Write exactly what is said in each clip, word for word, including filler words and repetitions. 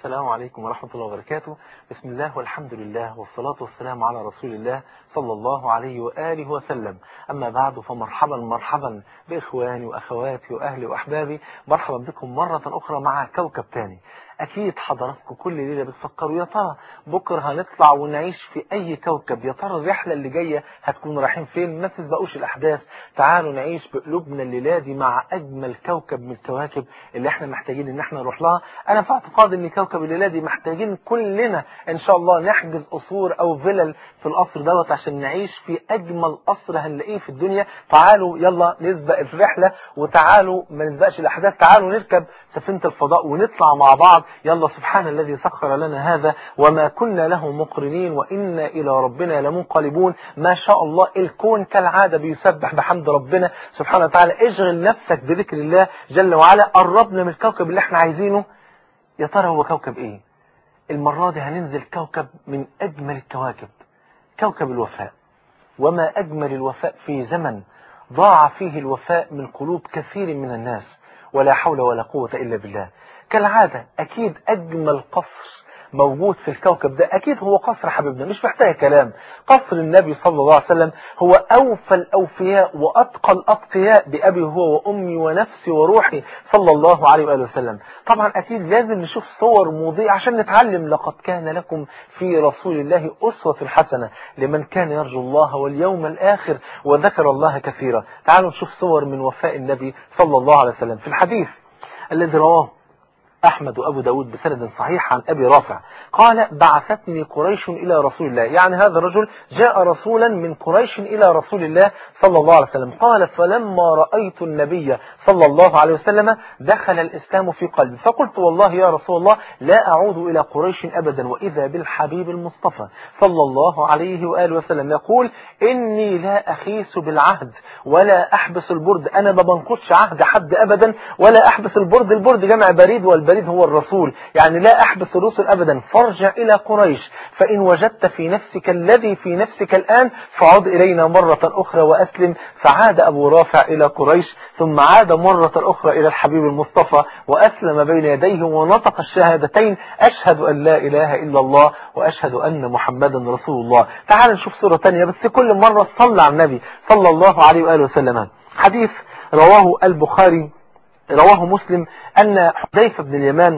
السلام عليكم ورحمة الله وبركاته. بسم الله والحمد لله والصلاة والسلام على رسول الله صلى الله عليه وآله وسلم. أما بعد فمرحبا مرحبا بإخواني وأخواتي وأهلي وأحبابي، مرحبا بكم مرة أخرى مع كوكب تاني. أكيد حضراتكم كل ليلة بتفكروا يا ترى بكرة هنطلع ونعيش في أي كوكب، يا ترى الرحلة اللي جاية هتكون رايحين فين؟ ما تسبقوش الأحداث، تعالوا نعيش بقلوبنا الليلة دي مع أجمل كوكب من الكواكب اللي احنا محتاجين إن احنا نروح لها. أنا في اعتقاد إن كوكب الليلة دي محتاجين كلنا إن شاء الله نحجز قصور أو فيلل في القصر دوت عشان نعيش في أجمل قصر هنلاقيه في الدنيا. تعالوا يلا نسبق الرحلة، وتعالوا ما نسبقش الأحداث، تعالوا نركب سفينة الفضاء ونطلع مع بعض. يلا سبحان الذي سخر لنا هذا وما كنا له مقرنين وإنا إلى ربنا لمنقلبون. ما شاء الله الكون كالعادة بيسبح بحمد ربنا سبحانه وتعالى. اشغل نفسك بذكر الله جل وعلا. قربنا من الكوكب اللي احنا عايزينه. يا ترى هو كوكب ايه؟ المرة دي هننزل كوكب من أجمل الكواكب، كوكب الوفاء. وما أجمل الوفاء في زمن ضاع فيه الوفاء من قلوب كثير من الناس، ولا حول ولا قوة إلا بالله. كالعادة أكيد أجمل قصر موجود في الكوكب ده أكيد هو قصر حبيبنا، مش محتاج كلام. قصر النبي صلى الله عليه وسلم هو أوفى الأوفياء وأتقى الأتقياء بأبي هو وأمي ونفسي وروحي صلى الله عليه وآله وسلم. طبعا أكيد لازم نشوف صور مضيئة عشان نتعلم. لقد كان لكم في رسول الله أسوة حسنة لمن كان يرجو الله واليوم الآخر وذكر الله كثيرا. تعالوا نشوف صور من وفاء النبي صلى الله عليه وسلم في الحديث الذي رواه أحمد وأبو داود بسند صحيح عن أبي رافع قال: بعثتني قريش إلى رسول الله. يعني هذا الرجل جاء رسولا من قريش إلى رسول الله صلى الله عليه وسلم. قال: فلما رأيت النبي صلى الله عليه وسلم دخل الإسلام في قلبي، فقلت والله يا رسول الله لا أعود إلى قريش أبدا. وإذا بالحبيب المصطفى صلى الله عليه وآله وسلم يقول: إني لا أخيس بالعهد ولا أحبس البرد. أنا ما بنقضش عهد حد أبدا ولا أحبس البرد. البرد جمع بريد والبريد هو الرسول، يعني لا أحبس الرسل أبدا. فارجع إلى قريش فإن وجدت في نفسك الذي في نفسك الآن فعد إلينا مرة أخرى وأسلم. فعاد أبو رافع إلى قريش ثم عاد مرة أخرى إلى الحبيب المصطفى وأسلم بين يديه ونطق الشهادتين: أشهد أن لا إله إلا الله وأشهد أن محمدا رسول الله. تعال نشوف صورة تانية بس كل مرة صلى على النبي صلى الله عليه وآله وسلم. حديث رواه البخاري رواه مسلم أن حذيفة بن اليمان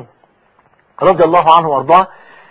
رضي الله عنه وارضاه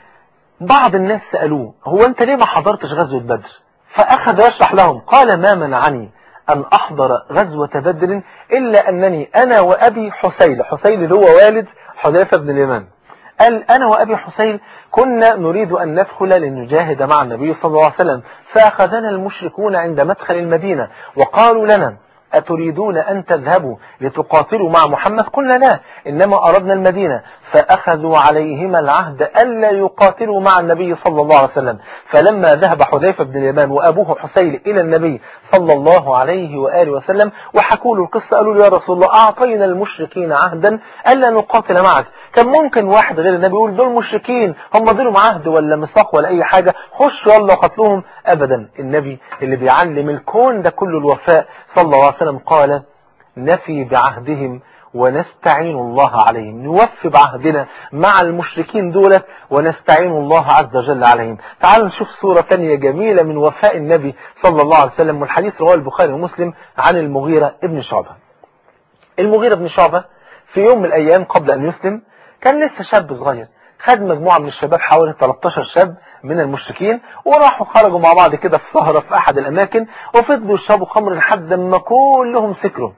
بعض الناس سألوه: هو أنت ليه ما حضرتش غزوة بدر؟ فأخذ يشرح لهم قال: ما منعني أن أحضر غزوة بدر إلا أنني أنا وأبي حسيل، حسيل اللي هو والد حذيفة بن اليمان، قال: أنا وأبي حسين كنا نريد أن ندخل لنجاهد مع النبي صلى الله عليه وسلم، فأخذنا المشركون عند مدخل المدينة وقالوا لنا: أتريدون أن تذهبوا لتقاتلوا مع محمد؟ قلنا لا، إنما أردنا المدينة. فأخذوا عليهما العهد ألا يقاتلوا مع النبي صلى الله عليه وسلم. فلما ذهب حذيفة بن اليمان وأبوه حسين إلى النبي صلى الله عليه وآله وسلم وحكوا له القصة قالوا له: يا رسول الله أعطينا المشركين عهدا ألا نقاتل معك. كان ممكن واحد غير النبي يقول: دول مشركين، هم دول عهد ولا ميثاق ولا أي حاجة، خشوا يلا قتلوهم. أبدا، النبي اللي بيعلم الكون ده كله الوفاء صلى الله عليه وسلم قال: نفي بعهدهم ونستعين الله عليهم. نوفي بعهدنا مع المشركين دولت ونستعين الله عز وجل عليهم. تعالوا نشوف صورة تانية جميلة من وفاء النبي صلى الله عليه وسلم، والحديث رواه البخاري ومسلم عن المغيرة ابن شعبة. المغيرة ابن شعبة في يوم من الأيام قبل أن يسلم كان لسه شاب صغير، خد مجموعة من الشباب حوالي ثلاثة عشر شاب من المشركين وراحوا خرجوا مع بعض كده في سهرة في أحد الأماكن وفضلوا يشربوا خمر لحد ما كلهم سكروا.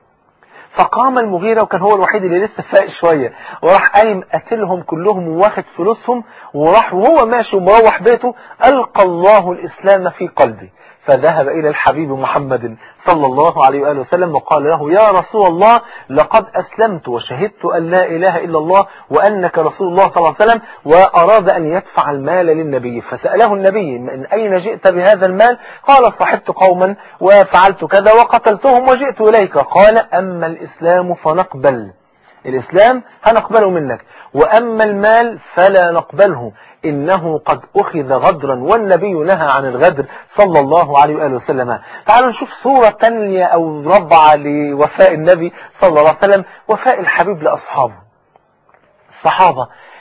فقام المغيرة وكان هو الوحيد اللي لسه فايق شوية وراح قايم قتلهم كلهم وواخد فلوسهم وراح وهو ماشي ومروح بيته ألقى الله الإسلام في قلبي. فذهب إلى الحبيب محمد صلى الله عليه وآله وسلم وقال له: يا رسول الله لقد أسلمت وشهدت أن لا إله إلا الله وأنك رسول الله صلى الله عليه وسلم. وأراد أن يدفع المال للنبي فسأله النبي: من أين جئت بهذا المال؟ قال: صحبت قوما وفعلت كذا وقتلتهم وجئت إليك. قال: أما الإسلام فنقبل، الإسلام هنقبله منك، وأما المال فلا نقبله، إنه قد أخذ غدرا والنبي نهى عن الغدر صلى الله عليه وآله وسلم. تعالوا نشوف صورة تانية أو ربعة لوفاء النبي صلى الله عليه وسلم، وفاء الحبيب لأصحابه. الصحابة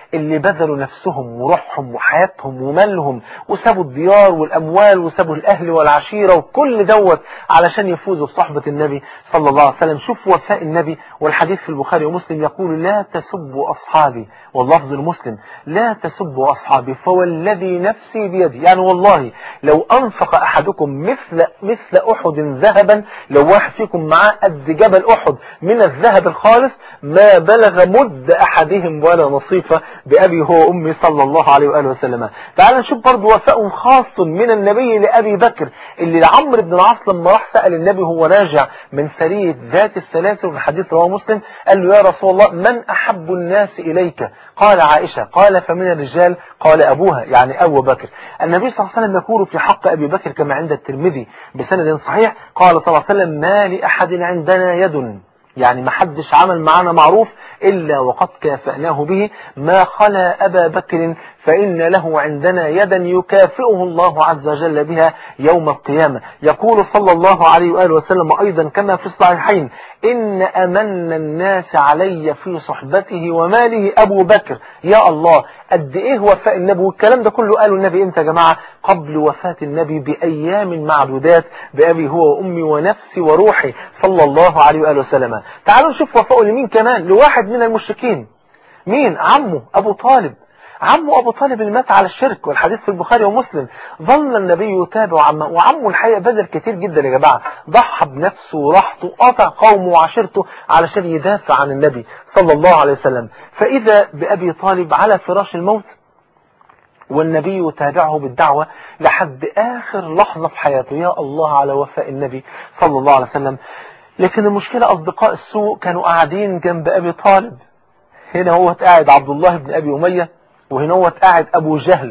اللي بذلوا نفسهم وروحهم وحياتهم ومالهم وسابوا الديار والأموال وسابوا الأهل والعشيرة وكل دوت علشان يفوزوا بصحبة النبي صلى الله عليه وسلم. شوف وفاء النبي، والحديث في البخاري ومسلم يقول لا تسبوا أصحابي، واللفظ المسلم لا تسبوا أصحابي فوالذي نفسي بيدي. يعني والله لو أنفق أحدكم مثل مثل أحد ذهبا، لو واحد فيكم معاه قد جبل أحد من الذهب الخالص ما بلغ مد أحدهم ولا نصيفة بأبي هو أمي صلى الله عليه وآله وسلم. تعال نشوف برضو وفاء خاص من النبي لأبي بكر، اللي لعمرو بن العاص لما راح سأل النبي هو راجع من سرية ذات السلاسل، في الحديث رواه مسلم، قال له يا رسول الله من أحب الناس إليك؟ قال عائشة. قال فمن الرجال؟ قال أبوها، يعني أبو بكر. النبي صلى الله عليه وسلم يقول في حق أبي بكر كما عند الترمذي بسند صحيح، قال صلى الله عليه وسلم ما لأحد عندنا يد، يعني ما حدش عمل معنا معروف إلا وقد كافأناه به، ما خلا أبا بكر فإن له عندنا يدا يكافئه الله عز وجل بها يوم القيامة. يقول صلى الله عليه وآله وسلم أيضا كما في الصحيحين إن أمن الناس علي في صحبته وماله أبو بكر. يا الله قد إيه وفاء النبي، والكلام ده كله قاله النبي إمتى يا جماعة؟ قبل وفاة النبي بأيام معدودات، بأبي هو وأمي ونفسي وروحي صلى الله عليه وآله وسلم. تعالوا نشوف وفاءه لمين كمان، لواحد من المشركين. مين؟ عمه أبو طالب. عمه أبو طالب اللي مات على الشرك، والحديث في البخاري ومسلم. ظل النبي يتابع عمه، وعمه الحقيقة بذل كتير جدا يا جماعة، ضحى بنفسه وراحته، قطع قومه وعشيرته علشان يدافع عن النبي صلى الله عليه وسلم. فإذا بأبي طالب على فراش الموت، والنبي يتابعه بالدعوة لحد آخر لحظة في حياته. يا الله على وفاء النبي صلى الله عليه وسلم. لكن المشكلة أصدقاء السوء كانوا قاعدين جنب أبي طالب. هنا هو قاعد عبد الله بن أبي أمية، وهنا هو قاعد أبو جهل،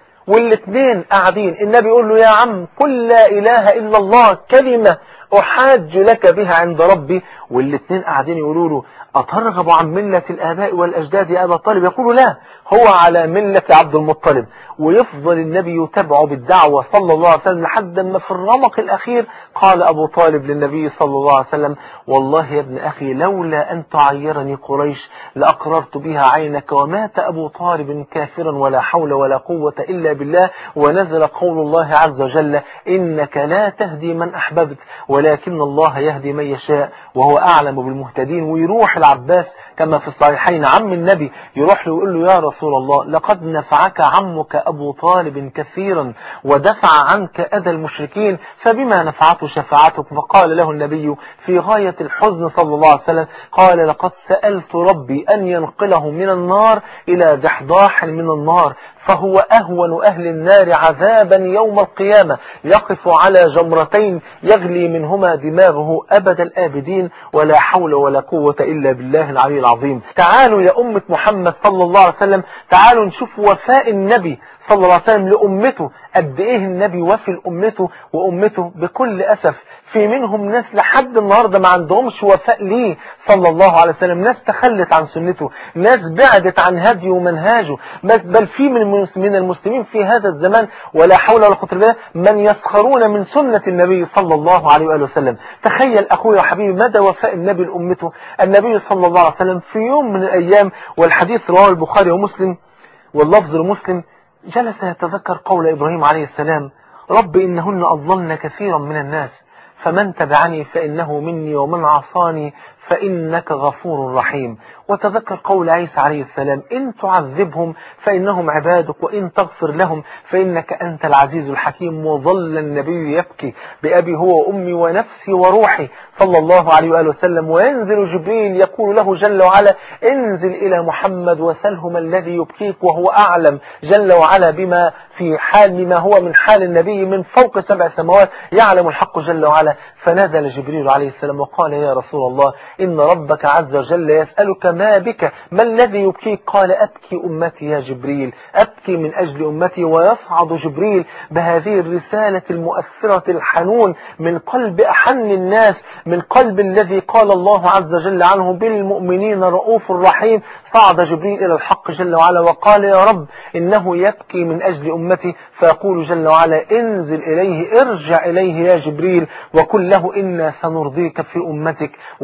والاثنين قاعدين. النبي يقول له يا عم قل لا إله إلا الله كلمة أحاج لك بها عند ربي، والاثنين قاعدين يقولوا له أترغب عن ملة الآباء والأجداد يا أبا طالب؟ يقول لا، هو على ملة عبد المطلب. ويفضل النبي يتبعه بالدعوة صلى الله عليه وسلم لحد ما في الرمق الأخير قال أبو طالب للنبي صلى الله عليه وسلم والله يا ابن أخي لولا أن تعيرني قريش لأقررت بها عينك. ومات أبو طالب كافرا ولا حول ولا قوة إلا بالله. ونزل قول الله عز وجل إنك لا تهدي من أحببت ولكن الله يهدي من يشاء وهو أعلم بالمهتدين. ويروح العباس كما في الصحيحين عم النبي يروح له ويقول له يا رسول الله لقد نفعك عمك أبو طالب كثيرا ودفع عنك أذى المشركين، فبما نفعته شفاعتك؟ فقال له النبي في غاية الحزن صلى الله عليه وسلم قال لقد سألت ربي أن ينقله من النار إلى ضحضاح من النار، فهو أهون أهل النار عذابا يوم القيامة، يقف على جمرتين يغلي منهما دماغه أبد الآبدين، ولا حول ولا قوة إلا بالله العلي العظيم. تعالوا يا أمة محمد صلى الله عليه وسلم، تعالوا نشوف وفاء النبي صلى الله عليه وسلم لأمته. قد إيه النبي وفي لأمته، وأمته بكل أسف في منهم ناس لحد النهاردة ما عندهمش وفاء ليه صلى الله عليه وسلم، ناس تخلت عن سنته، ناس بعدت عن هديه ومنهاجه، بل في من المسلمين في هذا الزمان ولا حول ولا قوة الا بالله من يسخرون من سنة النبي صلى الله عليه وآله وسلم. تخيل أخوي وحبيبي مدى وفاء النبي لأمته. النبي صلى الله عليه وسلم في يوم من الأيام، والحديث رواه البخاري ومسلم واللفظ المسلم، جلس يتذكر قول إبراهيم عليه السلام رب إنهن أضللن كثيرا من الناس فمن تبعني فإنه مني ومن عصاني فإنك غفور رحيم. وتذكر قول عيسى عليه السلام إن تعذبهم فإنهم عبادك وإن تغفر لهم فإنك أنت العزيز الحكيم. وظل النبي يبكي بأبي هو وأمي ونفسي وروحي صلى الله عليه وآله وسلم، وينزل جبريل يقول له جل وعلا انزل إلى محمد وسله ما الذي يبكيك، وهو أعلم جل وعلا بما في حال بما هو من حال النبي من فوق سبع سماوات، يعلم الحق جل وعلا. فنزل جبريل عليه السلام وقال يا رسول الله إن ربك عز وجل يسألك ما بك، ما الذي يبكيك؟ قال أبكي أمتي يا جبريل، أبكي من أجل أمتي. ويصعد جبريل بهذه الرسالة المؤثرة الحنون من قلب أحن الناس، من قلب الذي قال الله عز وجل عنه بالمؤمنين رؤوف رحيم. صعد جبريل إلى الحق جل وعلا وقال يا رب إنه يبكي من أجل أمتي، فيقول جل وعلا انزل إليه، ارجع إليه يا جبريل وقل له إنا سنرضيك في أمتك ولا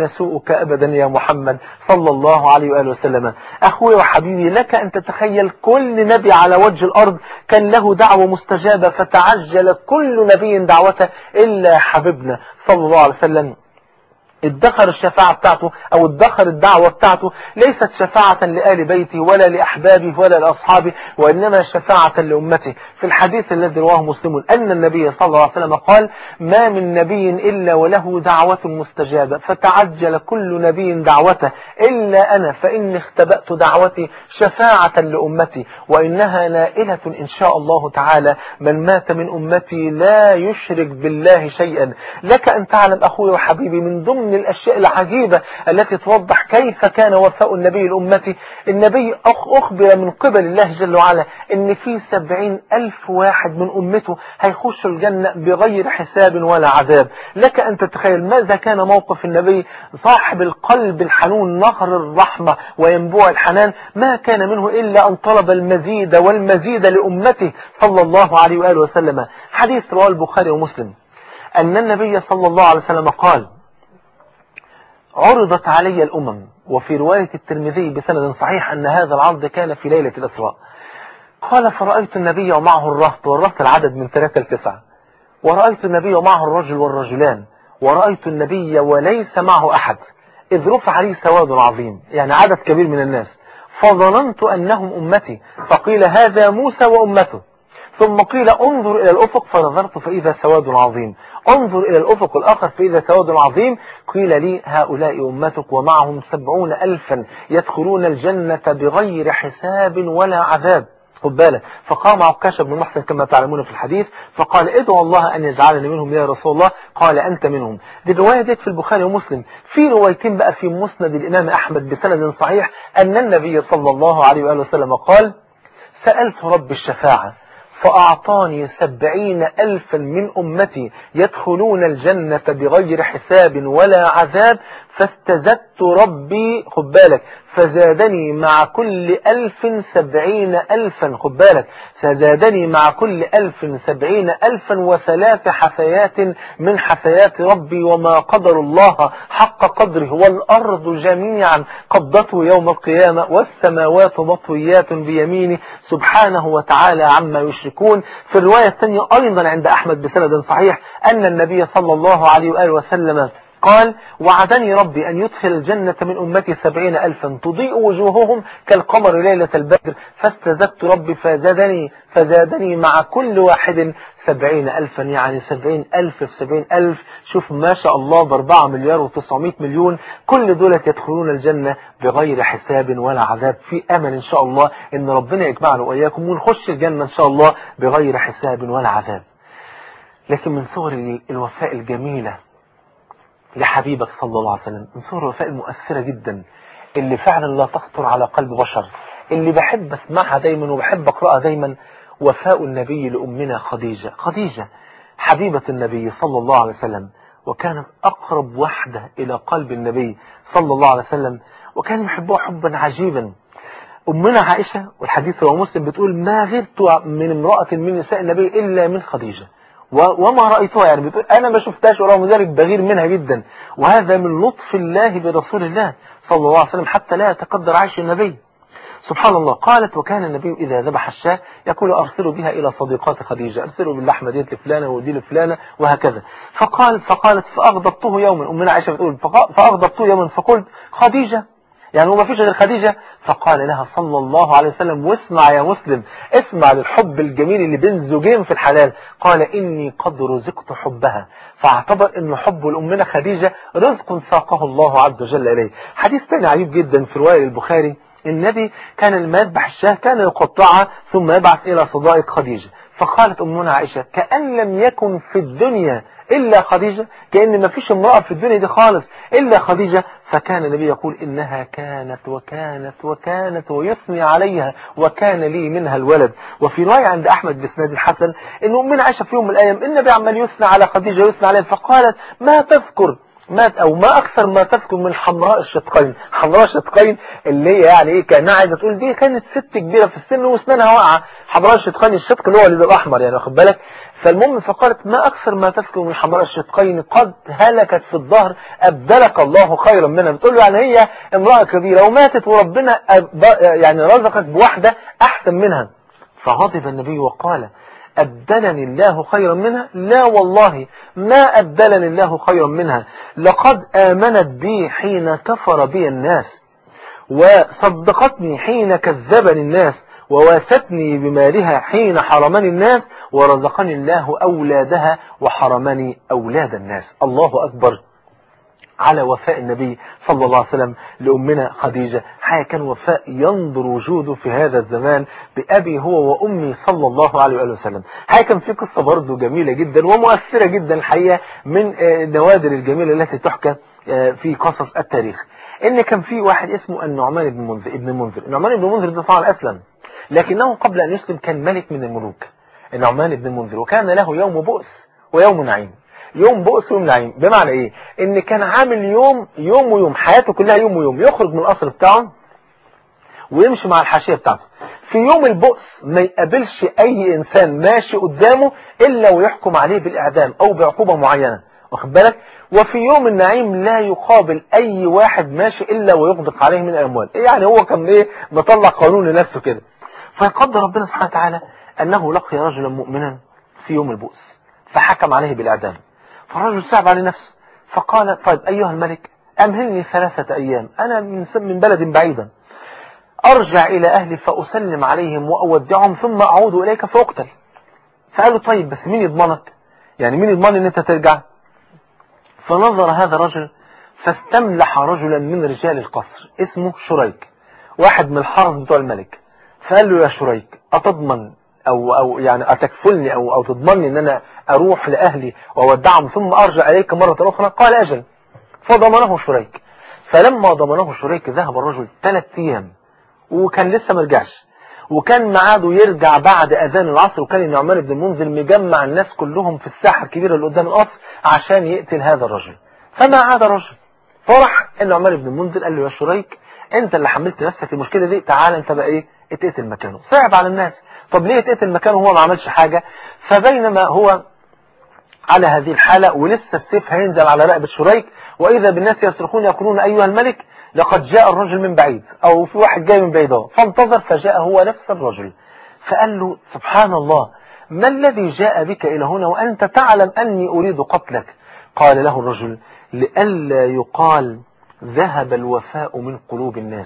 نسوءك أبدا يا محمد صلى الله عليه وآله وسلم. أخوي وحبيبي، لك أن تتخيل كل نبي على وجه الأرض كان له دعوة مستجابة، فتعجل كل نبي دعوته إلا حبيبنا صلى الله عليه وسلم. ادخر الشفاعة بتاعته أو ادخر الدعوة بتاعته ليست شفاعة لآل بيته ولا لأحبابه ولا لأصحابه، وإنما شفاعة لأمته. في الحديث الذي رواه مسلم أن النبي صلى الله عليه وسلم قال: ما من نبي إلا وله دعوة مستجابة، فتعجل كل نبي دعوته إلا أنا، فإني اختبأت دعوتي شفاعة لأمتي، وإنها نائلة إن شاء الله تعالى من مات من أمتي لا يشرك بالله شيئا. لك أن تعلم أخوي وحبيبي من ضمن من الأشياء العجيبة التي توضح كيف كان وفاء النبي لأمته، النبي أخبر من قبل الله جل وعلا إن في سبعين ألف واحد من أمته هيخشوا الجنة بغير حساب ولا عذاب. لك أن تتخيل ماذا كان موقف النبي صاحب القلب الحنون نهر الرحمة وينبوع الحنان، ما كان منه إلا أن طلب المزيد والمزيد لأمته صلى الله عليه وآله وسلم. حديث رواه البخاري ومسلم أن النبي صلى الله عليه وسلم قال: عرضت علي الأمم، وفي رواية الترمذي بسند صحيح أن هذا العرض كان في ليلة الإسراء. قال: فرأيت النبي ومعه الرهط، والرهط العدد من ثلاثة لتسعة، ورأيت النبي ومعه الرجل والرجلان، ورأيت النبي وليس معه أحد، إذ رفع لي سواد عظيم، يعني عدد كبير من الناس، فظننت أنهم أمتي، فقيل هذا موسى وأمته، ثم قيل انظر إلى الأفق، فنظرت فإذا سواد عظيم، انظر إلى الأفق الآخر فإذا سواد عظيم، قيل لي هؤلاء أمتك ومعهم سبعون ألفا يدخلون الجنة بغير حساب ولا عذاب. خد بالك. فقام عكاشة بن محسن كما تعلمون في الحديث فقال: ادعو الله أن يجعلني منهم يا رسول الله. قال: أنت منهم. دي الرواية دي في البخاري ومسلم. في روايتين بقى في مسند الإمام أحمد بسند صحيح أن النبي صلى الله عليه وآله وسلم قال: سألت رب الشفاعة فأعطاني سبعين ألفا من أمتي يدخلون الجنة بغير حساب ولا عذاب، فاستزدت ربي، خد بالك، فزادني مع كل ألف سبعين ألفا، خد بالك، فزادني مع كل ألف سبعين ألفا وثلاث حثيات من حثيات ربي، وما قدر الله حق قدره، والأرض جميعا قبضته يوم القيامة، والسماوات مطويات بيمينه سبحانه وتعالى عما يشركون. في الرواية الثانية أيضا عند أحمد بسند صحيح أن النبي صلى الله عليه وآله وسلم قال: وعدني ربي أن يدخل الجنة من أمتي سبعين ألفا تضيء وجوههم كالقمر ليلة البدر، فاستزدت ربي فزادني, فزادني مع كل واحد سبعين ألفا، يعني سبعين ألف في سبعين ألف. شوف ما شاء الله بأربعة مليار وتسعمائة مليون، كل دولة يدخلون الجنة بغير حساب ولا عذاب. في أمل إن شاء الله إن ربنا يجمعنا وإياكم ونخش الجنة إن شاء الله بغير حساب ولا عذاب. لكن من صور الوفاء الجميلة لحبيبك صلى الله عليه وسلم، من صور الوفاء المؤثرة جدا اللي فعلا لا تخطر على قلب بشر، اللي بحب اسمعها دايما وبحب اقرأها دايما، وفاء النبي لأمنا خديجة. خديجة حبيبة النبي صلى الله عليه وسلم، وكانت أقرب وحدة إلى قلب النبي صلى الله عليه وسلم، وكان يحبها حبا عجيبا. أمنا عائشة والحديث رواه مسلم بتقول: ما غرت من امرأة من نساء النبي إلا من خديجة، وما رأيتها، يعني بتقول أنا ما شفتهاش ورغم ذلك بغير منها جدا. وهذا من لطف الله برسول الله صلى الله عليه وسلم حتى لا يتقدر عيش النبي. سبحان الله. قالت: وكان النبي إذا ذبح الشاة يقول: أرسلوا بها إلى صديقات خديجة، أرسلوا باللحمة دي لفلانة ودي لفلانة وهكذا. فقال فقالت فأغضبته يوما، أمنا عائشة بتقول: فأغضبته يوما فقلت: خديجة، يعني هو ما فيش غير خديجة؟ فقال لها صلى الله عليه وسلم: واسمع يا مسلم، اسمع للحب الجميل اللي بين زوجين في الحلال. قال: إني قد رزقت حبها، فاعتبر أن حب الأمنا خديجة رزق ساقه الله عز وجل إليه. حديث ثاني عجيب جدا في رواية البخاري، النبي كان لما يذبح الشاة كان يقطعها ثم يبعث إلى صدائق خديجة. فقالت أمنا عائشة: كأن لم يكن في الدنيا إلا خديجة، كأن ما فيش امرأة في الدنيا دي خالص إلا خديجة. فكان النبي يقول: إنها كانت وكانت وكانت، ويثني عليها، وكان لي منها الولد. وفي رواية عند أحمد بسند الحسن إن أمنا عائشة في يوم من الأيام النبي عمال يثني على خديجة يثني عليها، فقالت: ما تذكر؟ مات او ما اكثر ما تسكن من حمراء الشدقين. حمراء الشدقين اللي هي يعني ايه، كانها عايزه تقول دي كانت ست كبيره في السن واسنانها واقعه. حمراء الشدقين الشدق اللي هو اللي بيبقى احمر يعني، واخد بالك. فالمهم فقالت ما اكثر ما تسكن من حمراء الشدقين قد هلكت في الظهر ابدلك الله خيرا منها. بتقول له يعني هي امراه كبيره وماتت وربنا يعني رزقك بواحده احسن منها. فغضب النبي وقال أبدلني الله خيرا منها؟ لا والله ما أبدلني الله خيرا منها، لقد آمنت بي حين كفر بي الناس، وصدقتني حين كذبني الناس، وواستني بمالها حين حرمني الناس، ورزقني الله أولادها وحرمني أولاد الناس. الله أكبر على وفاء النبي صلى الله عليه وسلم لأمنا خديجة. حقيقة كان وفاء ينظر وجوده في هذا الزمان بأبي هو وأمي صلى الله عليه وآله وسلم. حقيقة كان في قصة برضه جميلة جدا ومؤثرة جدا الحقيقة، من النوادر الجميلة التي تحكى في قصص التاريخ. إن كان في واحد اسمه النعمان بن منذر ابن منذر. النعمان بن منذر ده طبعا أسلم، لكنه قبل أن يسلم كان ملك من الملوك، النعمان بن منذر، وكان له يوم بؤس ويوم نعيم. يوم بؤس ويوم نعيم بمعنى ايه؟ ان كان عامل يوم يوم ويوم، حياته كلها يوم ويوم، يخرج من القصر بتاعه ويمشي مع الحاشية بتاعته. في يوم البؤس ما يقابلش اي انسان ماشي قدامه الا ويحكم عليه بالاعدام او بعقوبة معينة، واخد بالك. وفي يوم النعيم لا يقابل اي واحد ماشي الا ويغدق عليه من الاموال. يعني هو كان ايه، مطلع قانون لنفسه كده. فيقدر ربنا سبحانه وتعالى انه لقي رجلا مؤمنا في يوم البؤس فحكم عليه بالاعدام. فالرجل صعب على نفسه فقال طيب أيها الملك أمهلني ثلاثة أيام، أنا من بلد بعيدا، أرجع إلى أهلي فأسلم عليهم وأودعهم ثم أعود إليك فأقتل. فقالوا طيب بس مين يضمنك، يعني مين يضمن أن أنت ترجع؟ فنظر هذا الرجل فاستملح رجلا من رجال القصر اسمه شريك، واحد من الحرس بتوع الملك. فقال له يا شريك أتضمن أو, أو يعني أتكفلني أو, أو تضمني أن أنا أروح لأهلي وأودعهم ثم أرجع إليك مرة أخرى؟ قال أجل. فضمنه شريك. فلما ضمنه شريك ذهب الرجل ثلاث أيام وكان لسه مرجعش، وكان معاده يرجع بعد أذان العصر، وكان النعمان بن المنذر مجمع الناس كلهم في الساحة الكبيرة اللي قدام القصر عشان يقتل هذا الرجل. فما عاد الرجل. فرح النعمان بن المنذر قال له يا شريك أنت اللي حملت نفسك المشكلة دي، تعال أنت بقى إيه اتقتل مكانه. صعب على الناس، طب ليه اتقتل مكانه وهو ما عملش حاجة؟ فبينما هو على هذه الحالة ولسه السيف هينزل على رقبة شريك، وإذا بالناس يصرخون يقولون أيها الملك لقد جاء الرجل من بعيد، أو في واحد جاي من بعيد. فانتظر فجاء هو نفس الرجل. فقال له سبحان الله ما الذي جاء بك إلى هنا وأنت تعلم أني أريد قتلك؟ قال له الرجل لئلا يقال ذهب الوفاء من قلوب الناس.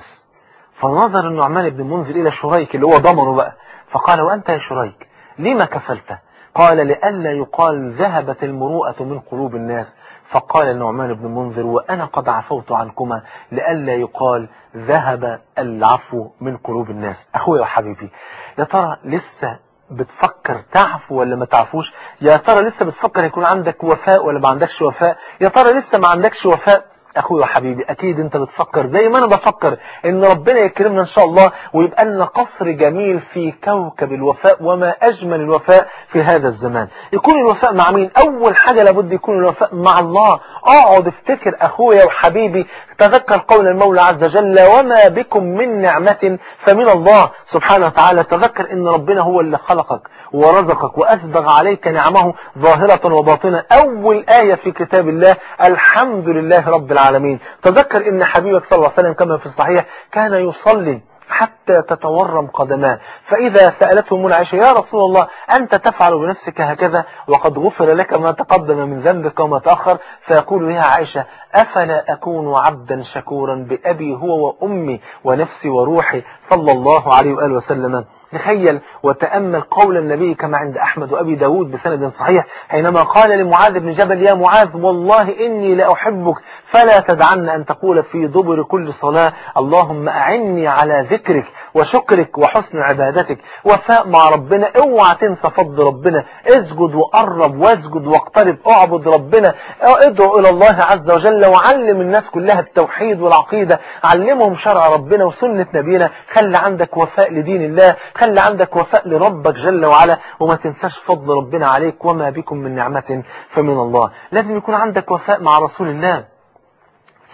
فنظر النعمان بن المنذر إلى شريك اللي هو ضمنه بقى، فقال وأنت يا شريك لما كفلت؟ قال لئلا يقال ذهبت المروءة من قلوب الناس. فقال النعمان بن المنذر وأنا قد عفوت عنكما لئلا يقال ذهب العفو من قلوب الناس. أخويا وحبيبي، يا ترى لسه بتفكر تعفو ولا ما تعفوش؟ يا ترى لسه بتفكر يكون عندك وفاء ولا ما عندكش وفاء؟ يا ترى لسه ما عندكش وفاء؟ أخوي وحبيبي أكيد أنت بتفكر زي ما أنا بفكر إن ربنا يكرمنا إن شاء الله ويبقى لنا قصر جميل في كوكب الوفاء، وما أجمل الوفاء في هذا الزمان. يكون الوفاء مع مين؟ أول حاجة لابد يكون الوفاء مع الله. اقعد افتكر أخويا وحبيبي، تذكر قول المولى عز وجل وما بكم من نعمة فمن الله سبحانه وتعالى. تذكر إن ربنا هو اللي خلقك ورزقك وأسبغ عليك نعمه ظاهرة وباطنة. أول آية في كتاب الله الحمد لله رب العالمين. تذكر إن حبيبك صلى الله عليه وسلم كما في الصحيح كان يصلي حتى تتورم قدماه، فإذا سألته من عائشة يا رسول الله أنت تفعل بنفسك هكذا وقد غفر لك ما تقدم من ذنبك وما تأخر؟ فيقول يا عائشة أفلا أكون عبدا شكورا بأبي هو وأمي ونفسي وروحي صلى الله عليه وآله وسلم. تخيل وتأمل قول النبي كما عند أحمد وأبي داود بسند صحيح حينما قال لمعاذ بن جبل يا معاذ والله إني لأحبك فلا تدعن أن تقول في دبر كل صلاة اللهم أعني على ذكرك وشكرك وحسن عبادتك. وفاء مع ربنا، اوعى تنسى فضل ربنا، اسجد وقرب واسجد واقترب، اعبد ربنا، ادعو إلى الله عز وجل وعلم الناس كلها التوحيد والعقيدة، علمهم شرع ربنا وسنة نبينا. خلي عندك وفاء لدين الله، خلي عندك وفاء لربك جل وعلا، وما تنساش فضل ربنا عليك وما بكم من نعمة فمن الله. لازم يكون عندك وفاء مع رسول الله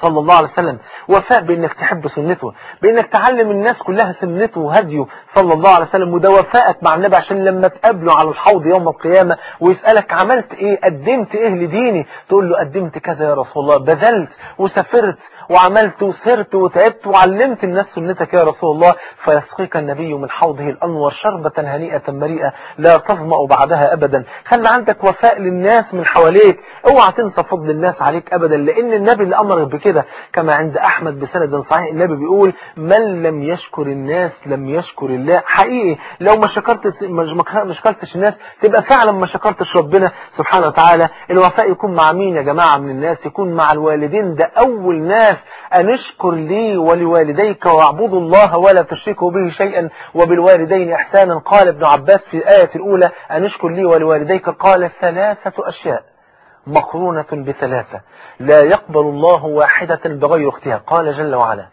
صلى الله عليه وسلم، وفاء بانك تحب سنته، بانك تعلم الناس كلها سنته وهديه صلى الله عليه وسلم، وده وفائك مع النبي عشان لما تقابله على الحوض يوم القيامة ويسألك عملت ايه، قدمت ايه لديني، تقول له قدمت كذا يا رسول الله، بذلت وسافرت وعملت وسرت وتعبت وعلمت الناس سنتك يا رسول الله، فيسقيك النبي من حوضه الأنور شربة هنيئة مريئة لا تظمأ بعدها أبدا. خلي عندك وفاء للناس من حواليك، اوعى تنسى فضل الناس عليك أبدا، لأن النبي اللي أمرك بكده كما عند أحمد بسند صحيح، النبي بيقول من لم يشكر الناس لم يشكر الله. حقيقي لو ما شكرتش ما شكرتش الناس تبقى فعلا ما شكرتش ربنا سبحانه وتعالى. الوفاء يكون مع مين يا جماعة من الناس؟ يكون مع الوالدين، ده أول ناس أن اشكر لي ولوالديك واعبدوا الله ولا تشركوا به شيئا وبالوالدين إحسانا. قال ابن عباس في الآية الأولى أن اشكر لي ولوالديك، قال ثلاثة أشياء مقرونة بثلاثة لا يقبل الله واحدة بغير اختها. قال جل وعلا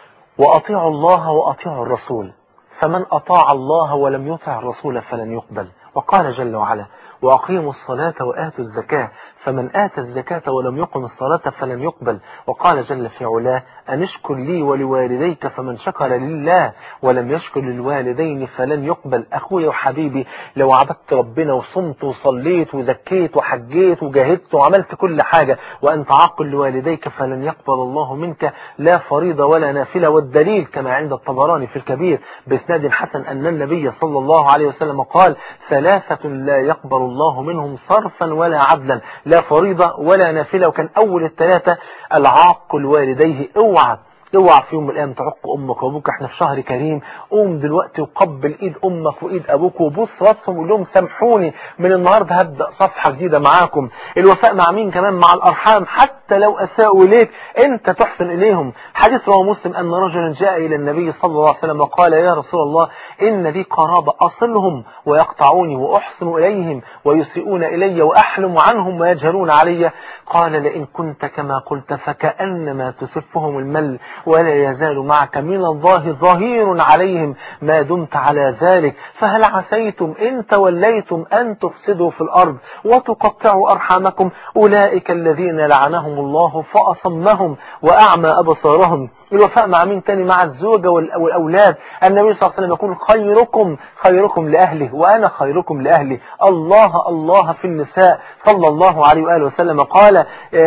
وأطيعوا الله وأطيعوا الرسول، فمن أطاع الله ولم يطع الرسول فلن يقبل. وقال جل وعلا وأقيموا الصلاة وآتوا الزكاة، فمن آتى الزكاة ولم يقم الصلاة فلن يقبل. وقال جل في علاه أن اشكر لي ولوالديك، فمن شكر لله ولم يشكر للوالدين فلن يقبل. أخويا وحبيبي لو عبدت ربنا وصمت وصليت وزكيت وحجيت وجاهدت وعملت كل حاجة وأنت عاقل لوالديك فلن يقبل الله منك لا فريضة ولا نافلة. والدليل كما عند الطبراني في الكبير بإسناد حسن أن النبي صلى الله عليه وسلم قال ثلاثة لا يقبل الله منهم صرفا ولا عدلا، لا فريضة ولا نافلة. وكان أول الثلاثة العاق لوالديه. اوعى اوعى في يوم من الايام تعق امك وابوك، احنا في شهر كريم، قوم دلوقتي وقبل ايد امك وايد ابوك وبوس راسهم وقول لهم سامحوني، من النهارده هبدا صفحه جديده معاكم. الوفاء مع مين كمان؟ مع الارحام، حتى لو اساءوا اليك انت تحسن اليهم. حديث رواه مسلم ان رجلا جاء الى النبي صلى الله عليه وسلم وقال يا رسول الله ان لي قرابه اصلهم ويقطعوني واحسن اليهم ويسيئون الي واحلم عنهم ويجهلون علي. قال لئن كنت كما قلت فكانما تسفهم المل ولا يزال معك من الله ظهير عليهم ما دمت على ذلك، فهل عسيتم إن توليتم أن تفسدوا في الأرض وتقطعوا أرحامكم؟ أولئك الذين لعنهم الله فأصمهم وأعمى أبصارهم. الوفاء مع مين تاني؟ مع الزوجة والأولاد. النبي صلى الله عليه وسلم يقول خيركم خيركم لأهله وأنا خيركم لأهلي. الله الله في النساء صلى الله عليه وآله وسلم قال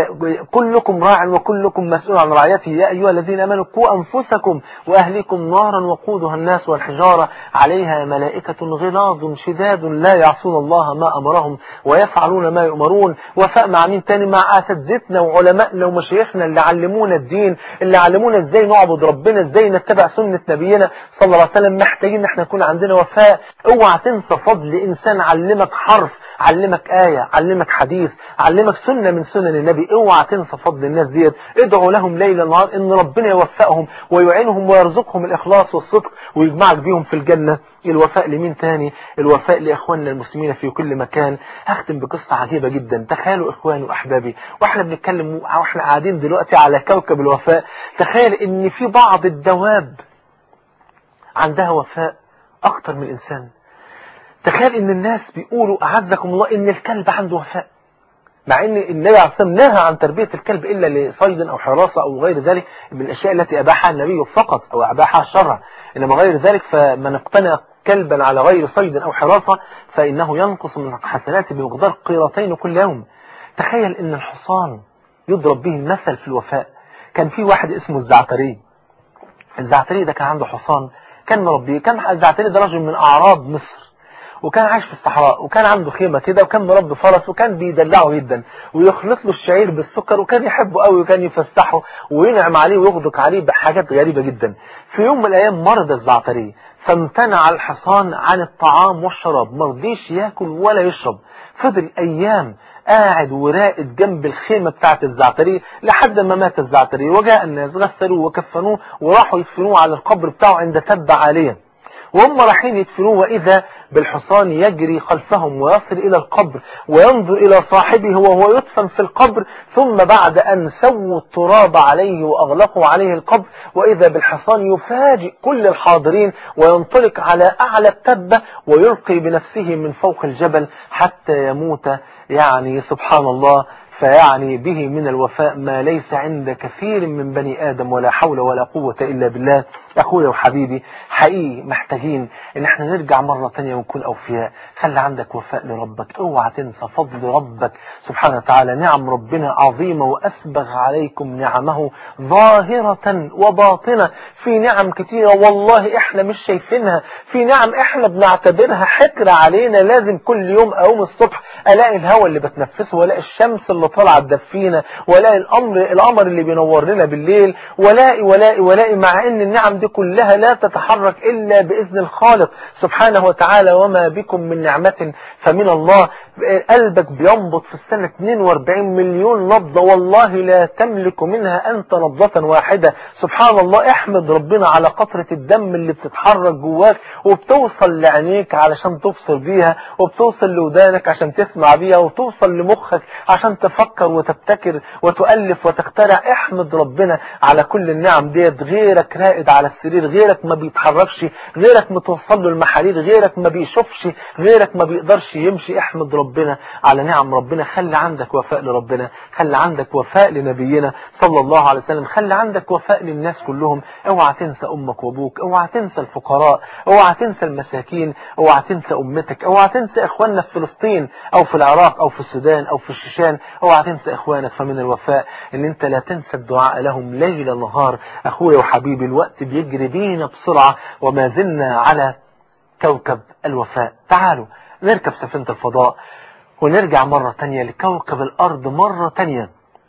كلكم راع وكلكم مسؤول عن رعيته، يا أيها الذين آمنوا قوا أنفسكم وأهليكم نارا وقودها الناس والحجارة عليها ملائكة غلاظ شداد لا يعصون الله ما أمرهم ويفعلون ما يؤمرون. وفاء مع مين تاني؟ مع أساتذتنا وعلمائنا ومشايخنا اللي علمونا الدين، اللي علمونا ازاي نعبد ربنا، ازاي نتبع سنة نبينا صلى الله عليه وسلم. محتاجين احنا يكون عندنا وفاء. اوعى تنسى فضل انسان علمك حرف، علمك آية، علمك حديث، علمك سنة من سنن النبي. اوعى تنسى فضل الناس ديت. ادعوا لهم ليل نهار ان ربنا يوفقهم ويعينهم ويرزقهم الاخلاص والصدق ويجمعك بيهم في الجنة. الوفاء لمين تاني؟ الوفاء لإخواننا المسلمين في كل مكان. هختم بقصة عجيبة جدا. تخيلوا إخواني وأحبابي واحنا بنتكلم واحنا قاعدين دلوقتي على كوكب الوفاء، تخيل ان في بعض الدواب عندها وفاء أكتر من الإنسان. تخيل ان الناس بيقولوا أعزكم الله ان الكلب عنده وفاء، مع ان النبي عليه الصلاة والسلام نهى عن تربية الكلب إلا لصيد أو حراسة أو غير ذلك من الأشياء التي أباحها النبي فقط أو أباحها الشرع، إنما غير ذلك فمن اقتنى كلبا على غير صيد أو حراسة فإنه ينقص من حسناته بمقدار قيرتين كل يوم. تخيل ان الحصان يضرب به المثل في الوفاء. كان في واحد اسمه الزعتري. الزعتري ده كان عنده حصان كان مربيه. كان الزعتري ده رجل من أعراب مصر وكان عايش في الصحراء وكان عنده خيمة كده وكان مربي فرس وكان بيدلعه جدا ويخلط له الشعير بالسكر وكان يحبه قوي وكان يفسحه وينعم عليه ويغدق عليه بحاجات غريبة جدا. في يوم من الأيام مرض الزعتري فامتنع الحصان عن الطعام والشراب، مرضيش ياكل ولا يشرب. فضل أيام قاعد وراقد جنب الخيمة بتاعت الزعتري لحد ما مات الزعتري. وجاء الناس غسلوه وكفنوه وراحوا يدفنوه على القبر بتاعه عند تبة عالية. وهم رايحين يدفنوه وإذا بالحصان يجري خلفهم ويصل إلى القبر وينظر إلى صاحبه وهو يدفن في القبر، ثم بعد أن سووا التراب عليه وأغلقوا عليه القبر وإذا بالحصان يفاجئ كل الحاضرين وينطلق على أعلى التبة ويلقي بنفسه من فوق الجبل حتى يموت. يعني سبحان الله. فيعني به من الوفاء ما ليس عند كثير من بني آدم، ولا حول ولا قوة إلا بالله. أخويا وحبيبي، حقيقي محتاجين إن احنا نرجع مرة تانية ونكون أوفياء. خلي عندك وفاء لربك، اوعى تنسى فضل ربك سبحانه وتعالى. نعم ربنا عظيمة، وأسبغ عليكم نعمه ظاهرة وباطنة. في نعم كتيرة والله احنا مش شايفينها، في نعم احنا بنعتبرها حكر علينا. لازم كل يوم اقوم الصبح الاقي الهواء اللي بتنفسه، والاقي الشمس اللي طالعه تدفينا، والاقي الامر القمر اللي بينور لنا بالليل، والاقي والاقي والاقي مع ان النعم دي كلها لا تتحرك الا باذن الخالق سبحانه وتعالى. وما بكم من نعمة فمن الله. قلبك بينبض في السنة اثنين وأربعين مليون نبضة، والله لا تملك منها أنت نبضة واحدة. سبحان الله، احمد ربنا على قطرة الدم اللي بتتحرك جواك وبتوصل لعينيك علشان تبصر بيها، وبتوصل لودانك عشان تسمع بيها، وتوصل لمخك عشان تفكر وتبتكر وتؤلف وتخترع. احمد ربنا على كل النعم ديت. غيرك رائد على السرير، غيرك ما بيتحركش، غيرك متوصل له المحارير، غيرك ما بيشوفش، غيرك ما بيقدرش يمشي. احمد ربنا على نعم ربنا. خلي عندك وفاء لربنا، خلي عندك وفاء لنبينا صلى الله عليه وسلم، خلي عندك وفاء للناس كلهم. اوعى تنسى امك وابوك، اوعى تنسى الفقراء، اوعى تنسى المساكين، اوعى تنسى امتك، اوعى تنسى اخواننا في فلسطين او في العراق او في السودان او في الشيشان، اوعى تنسى اخوانك. فمن الوفاء ان انت لا تنسى الدعاء لهم ليل نهار. اخويا وحبيبي، الوقت بيجري بينا بسرعة وما زلنا على كوكب الوفاء. تعالوا نركب سفينة الفضاء ونرجع مرة تانية لكوكب الأرض مرة تانية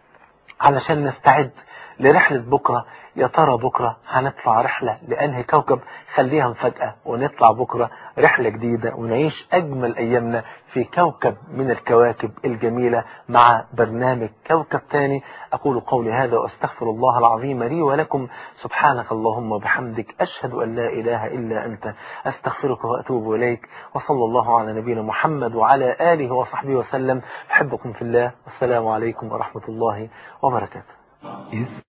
علشان نستعد لرحلة بكرة. يا ترى بكرة هنطلع رحلة لأنهي كوكب؟ خليها مفاجأة، ونطلع بكرة رحلة جديدة ونعيش أجمل أيامنا في كوكب من الكواكب الجميلة مع برنامج كوكب تاني. أقول قولي هذا وأستغفر الله العظيم لي ولكم. سبحانك اللهم وبحمدك، أشهد أن لا إله إلا أنت، أستغفرك وأتوب إليك. وصلى الله على نبينا محمد وعلى آله وصحبه وسلم. أحبكم في الله، والسلام عليكم ورحمة الله وبركاته.